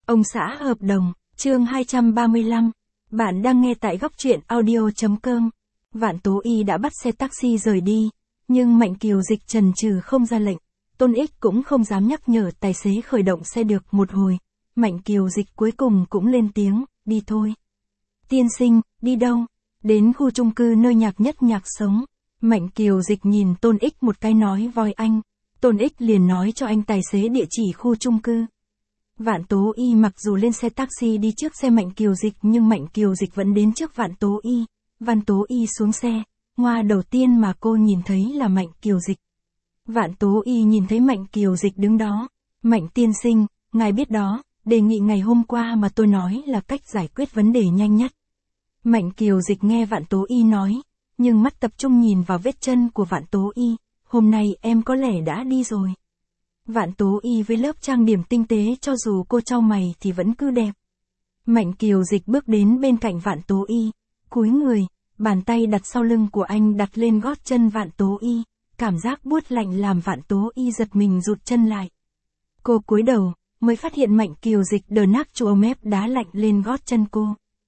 Ông xã hợp đồng, chương 235. Bạn đang nghe tại góc truyện audio.com. Vạn Tố Y đã bắt xe taxi rời đi, nhưng Mạnh Kiều Dịch chần chừ không ra lệnh. Tôn Ích cũng không dám nhắc nhở tài xế khởi động xe được một hồi. Mạnh Kiều Dịch cuối cùng cũng lên tiếng, đi thôi. Tiên sinh, đi đâu? Đến khu chung cư nơi Nhạc Nhất Nhạc sống. Mạnh Kiều Dịch nhìn Tôn Ích một cái nói voi anh. Tôn Ích liền nói cho anh tài xế địa chỉ khu chung cư. Vạn Tố Y mặc dù lên xe taxi đi trước xe Mạnh Kiều Dịch nhưng Mạnh Kiều Dịch vẫn đến trước Vạn Tố Y. Vạn Tố Y xuống xe, ngoa đầu tiên mà cô nhìn thấy là Mạnh Kiều Dịch. Vạn Tố Y nhìn thấy Mạnh Kiều Dịch đứng đó. Mạnh tiên sinh, ngài biết đó, đề nghị ngày hôm qua mà tôi nói là cách giải quyết vấn đề nhanh nhất. Mạnh Kiều Dịch nghe Vạn Tố Y nói, nhưng mắt tập trung nhìn vào vết chân của Vạn Tố Y. Hôm nay em có lẽ đã đi rồi. Vạn Tố Y với lớp trang điểm tinh tế cho dù cô chau mày thì vẫn cứ đẹp. Mạnh Kiều Dịch bước đến bên cạnh Vạn Tố Y, cúi người, bàn tay đặt sau lưng của anh đặt lên gót chân Vạn Tố Y, cảm giác buốt lạnh làm Vạn Tố Y giật mình rụt chân lại. Cô cúi đầu, mới phát hiện Mạnh Kiều Dịch đờ nác chùa mép đá lạnh lên gót chân cô.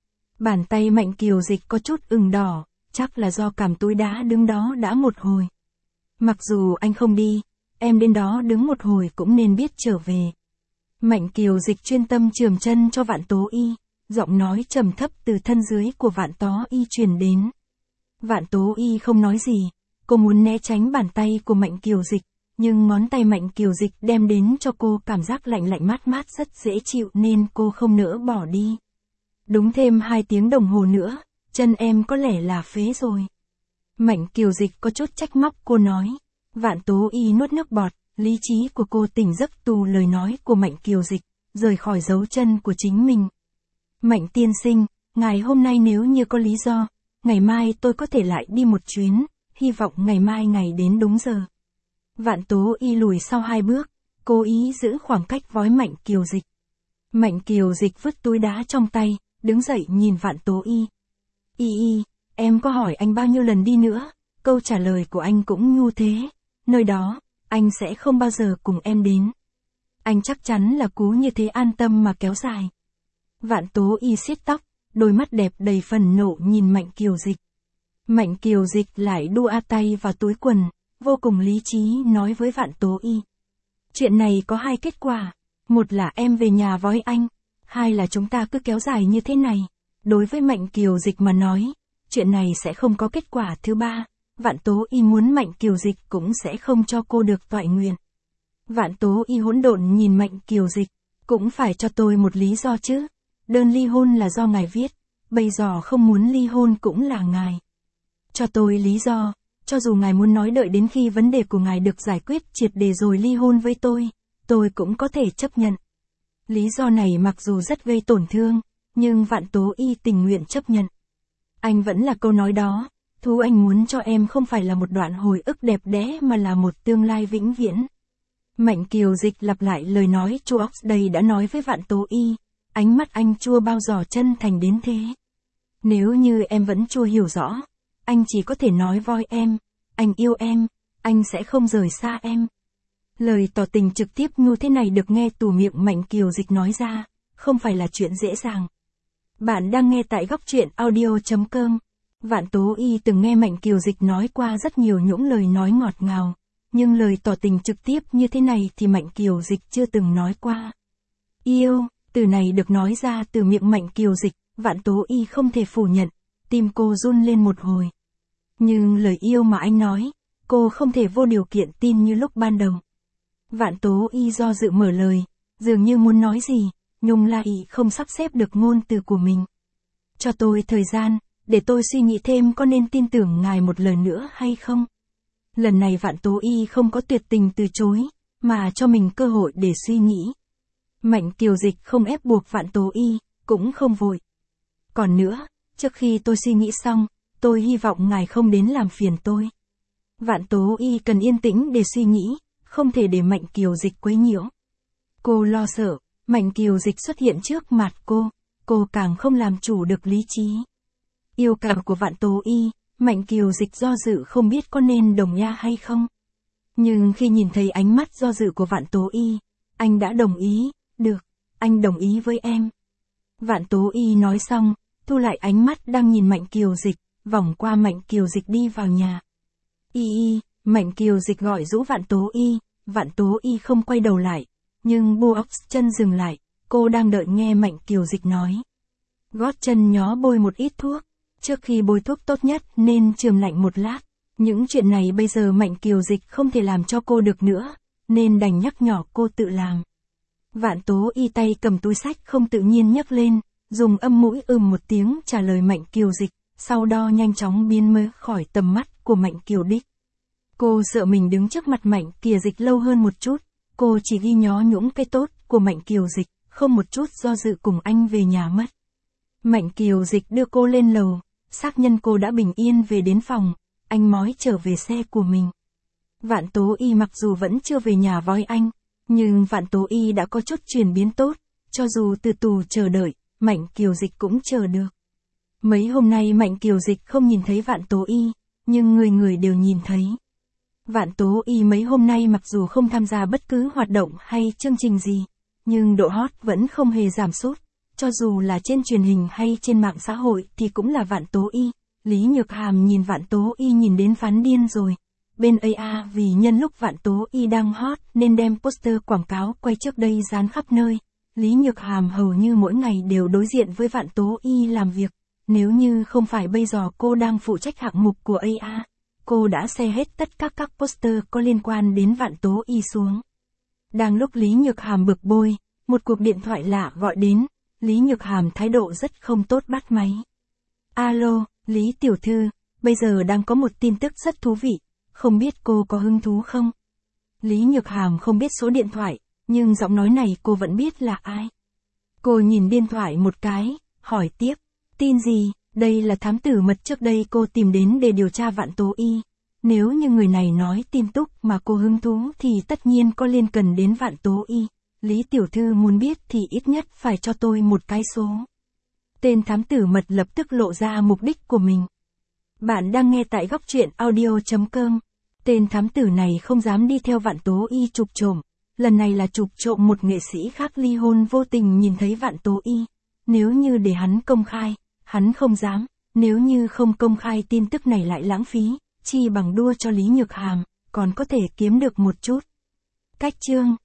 Bàn tay Mạnh Kiều Dịch có chút ửng đỏ, chắc là do cảm túi đá đứng đó đã một hồi. Mặc dù anh không đi, em đến đó đứng một hồi cũng nên biết trở về. Mạnh Kiều Dịch chuyên tâm chườm chân cho Vạn Tố Y, giọng nói trầm thấp từ thân dưới của Vạn Tố Y truyền đến. Vạn Tố Y không nói gì, cô muốn né tránh bàn tay của Mạnh Kiều Dịch, nhưng ngón tay Mạnh Kiều Dịch đem đến cho cô cảm giác lạnh lạnh mát mát rất dễ chịu nên cô không nỡ bỏ đi. Đúng thêm 2 tiếng đồng hồ nữa, chân em có lẽ là phế rồi. Mạnh Kiều Dịch có chút trách móc cô nói. Vạn Tố Y nuốt nước bọt, lý trí của cô tỉnh giấc tù lời nói của Mạnh Kiều Dịch, rời khỏi dấu chân của chính mình. Mạnh tiên sinh, ngày hôm nay nếu như có lý do, ngày mai tôi có thể lại đi một chuyến, hy vọng ngày mai ngày đến đúng giờ. Vạn Tố Y lùi sau 2 bước, cố ý giữ khoảng cách với Mạnh Kiều Dịch. Mạnh Kiều Dịch vứt túi đá trong tay, đứng dậy nhìn Vạn Tố Y. Y, em có hỏi anh bao nhiêu lần đi nữa, câu trả lời của anh cũng nhu thế. Nơi đó, anh sẽ không bao giờ cùng em đến. Anh chắc chắn là cú như thế an tâm mà kéo dài. Vạn Tố Y siết tóc, đôi mắt đẹp đầy phần nộ nhìn Mạnh Kiều Dịch. Mạnh Kiều Dịch lại đua tay vào túi quần, vô cùng lý trí nói với Vạn Tố Y. Chuyện này có 2 kết quả, một là em về nhà với anh, 2 là chúng ta cứ kéo dài như thế này. Đối với Mạnh Kiều Dịch mà nói, chuyện này sẽ không có kết quả thứ 3. Vạn Tố Y muốn Mạnh Kiều Dịch cũng sẽ không cho cô được toại nguyện. Vạn Tố Y hỗn độn nhìn Mạnh Kiều Dịch, cũng phải cho tôi một lý do chứ. Đơn ly hôn là do ngài viết, bây giờ không muốn ly hôn cũng là ngài. Cho tôi lý do, cho dù ngài muốn nói đợi đến khi vấn đề của ngài được giải quyết triệt để rồi ly hôn với tôi cũng có thể chấp nhận. Lý do này mặc dù rất gây tổn thương, nhưng Vạn Tố Y tình nguyện chấp nhận. Anh vẫn là câu nói đó. Thứ anh muốn cho em không phải là một đoạn hồi ức đẹp đẽ mà là một tương lai vĩnh viễn. Mạnh Kiều Dịch lặp lại lời nói chua đây đã nói với Vạn Tố Y, ánh mắt anh chua bao giờ chân thành đến thế. Nếu như em vẫn chưa hiểu rõ, anh chỉ có thể nói voi em, anh yêu em, anh sẽ không rời xa em. Lời tỏ tình trực tiếp như thế này được nghe từ miệng Mạnh Kiều Dịch nói ra, không phải là chuyện dễ dàng. Bạn đang nghe tại góc truyện audio.com. Vạn Tố Y từng nghe Mạnh Kiều Dịch nói qua rất nhiều những lời nói ngọt ngào, nhưng lời tỏ tình trực tiếp như thế này thì Mạnh Kiều Dịch chưa từng nói qua. Yêu, từ này được nói ra từ miệng Mạnh Kiều Dịch, Vạn Tố Y không thể phủ nhận, tim cô run lên một hồi. Nhưng lời yêu mà anh nói, cô không thể vô điều kiện tin như lúc ban đầu. Vạn Tố Y do dự mở lời, dường như muốn nói gì, nhưng lại không sắp xếp được ngôn từ của mình. Cho tôi thời gian, để tôi suy nghĩ thêm có nên tin tưởng ngài một lần nữa hay không. Lần này Vạn Tố Y không có tuyệt tình từ chối, mà cho mình cơ hội để suy nghĩ. Mạnh Kiều Dịch không ép buộc Vạn Tố Y, cũng không vội. Còn nữa, trước khi tôi suy nghĩ xong, tôi hy vọng ngài không đến làm phiền tôi. Vạn Tố Y cần yên tĩnh để suy nghĩ, không thể để Mạnh Kiều Dịch quấy nhiễu. Cô lo sợ, Mạnh Kiều Dịch xuất hiện trước mặt cô càng không làm chủ được lý trí. Yêu cầu của Vạn Tố Y, Mạnh Kiều Dịch do dự không biết có nên đồng ý hay không. Nhưng khi nhìn thấy ánh mắt do dự của Vạn Tố Y, anh đã đồng ý, được, anh đồng ý với em. Vạn Tố Y nói xong, thu lại ánh mắt đang nhìn Mạnh Kiều Dịch, vòng qua Mạnh Kiều Dịch đi vào nhà. Mạnh Kiều Dịch gọi giũ Vạn Tố Y không quay đầu lại, nhưng bước chân dừng lại, cô đang đợi nghe Mạnh Kiều Dịch nói. Gót chân nhó bôi một ít thuốc, trước khi bôi thuốc tốt nhất nên chườm lạnh một lát. Những chuyện này bây giờ Mạnh Kiều Dịch không thể làm cho cô được nữa, nên đành nhắc nhở cô tự làm. Vạn Tố Y tay cầm túi sách không tự nhiên nhấc lên, dùng âm mũi một tiếng trả lời Mạnh Kiều Dịch, sau đó nhanh chóng biến mất khỏi tầm mắt của Mạnh Kiều Đích. Cô sợ mình đứng trước mặt Mạnh Kiều Dịch lâu hơn một chút, cô chỉ ghi nhó những cái tốt của Mạnh Kiều Dịch, không một chút do dự cùng anh về nhà mất. Mạnh Kiều Dịch đưa cô lên lầu, xác nhận cô đã bình yên về đến phòng, anh mói trở về xe của mình. Vạn Tố Y mặc dù vẫn chưa về nhà với anh, nhưng Vạn Tố Y đã có chút chuyển biến tốt, cho dù từ tù chờ đợi, Mạnh Kiều Dịch cũng chờ được. Mấy hôm nay Mạnh Kiều Dịch không nhìn thấy Vạn Tố Y, nhưng người người đều nhìn thấy. Vạn Tố Y mấy hôm nay mặc dù không tham gia bất cứ hoạt động hay chương trình gì, nhưng độ hot vẫn không hề giảm sút, cho dù là trên truyền hình hay trên mạng xã hội thì cũng là Vạn Tố Y. Lý Nhược Hàm nhìn Vạn Tố Y nhìn đến phán điên rồi. Bên AA vì nhân lúc Vạn Tố Y đang hot nên đem poster quảng cáo quay trước đây dán khắp nơi. Lý Nhược Hàm hầu như mỗi ngày đều đối diện với Vạn Tố Y làm việc. Nếu như không phải bây giờ cô đang phụ trách hạng mục của AA, cô đã xe hết tất cả các poster có liên quan đến Vạn Tố Y xuống. Đang lúc Lý Nhược Hàm bực bội, một cuộc điện thoại lạ gọi đến. Lý Nhược Hàm thái độ rất không tốt bắt máy. Alo, Lý tiểu thư, bây giờ đang có một tin tức rất thú vị, không biết cô có hứng thú không? Lý Nhược Hàm không biết số điện thoại, nhưng giọng nói này cô vẫn biết là ai. Cô nhìn điện thoại một cái, hỏi tiếp, tin gì? Đây là thám tử mật trước đây cô tìm đến để điều tra Vạn Tố Y. Nếu như người này nói tin tức mà cô hứng thú thì tất nhiên có liên cần đến Vạn Tố Y. Lý tiểu thư muốn biết thì ít nhất phải cho tôi một cái số. Tên thám tử mật lập tức lộ ra mục đích của mình. Bạn đang nghe tại góc truyện audio.com. Tên thám tử này không dám đi theo Vạn Tố Y chụp trộm. Lần này là chụp trộm một nghệ sĩ khác ly hôn vô tình nhìn thấy Vạn Tố Y. Nếu như để hắn công khai, hắn không dám. Nếu như không công khai tin tức này lại lãng phí, chi bằng đua cho Lý Nhược Hàm, còn có thể kiếm được một chút. Cách chương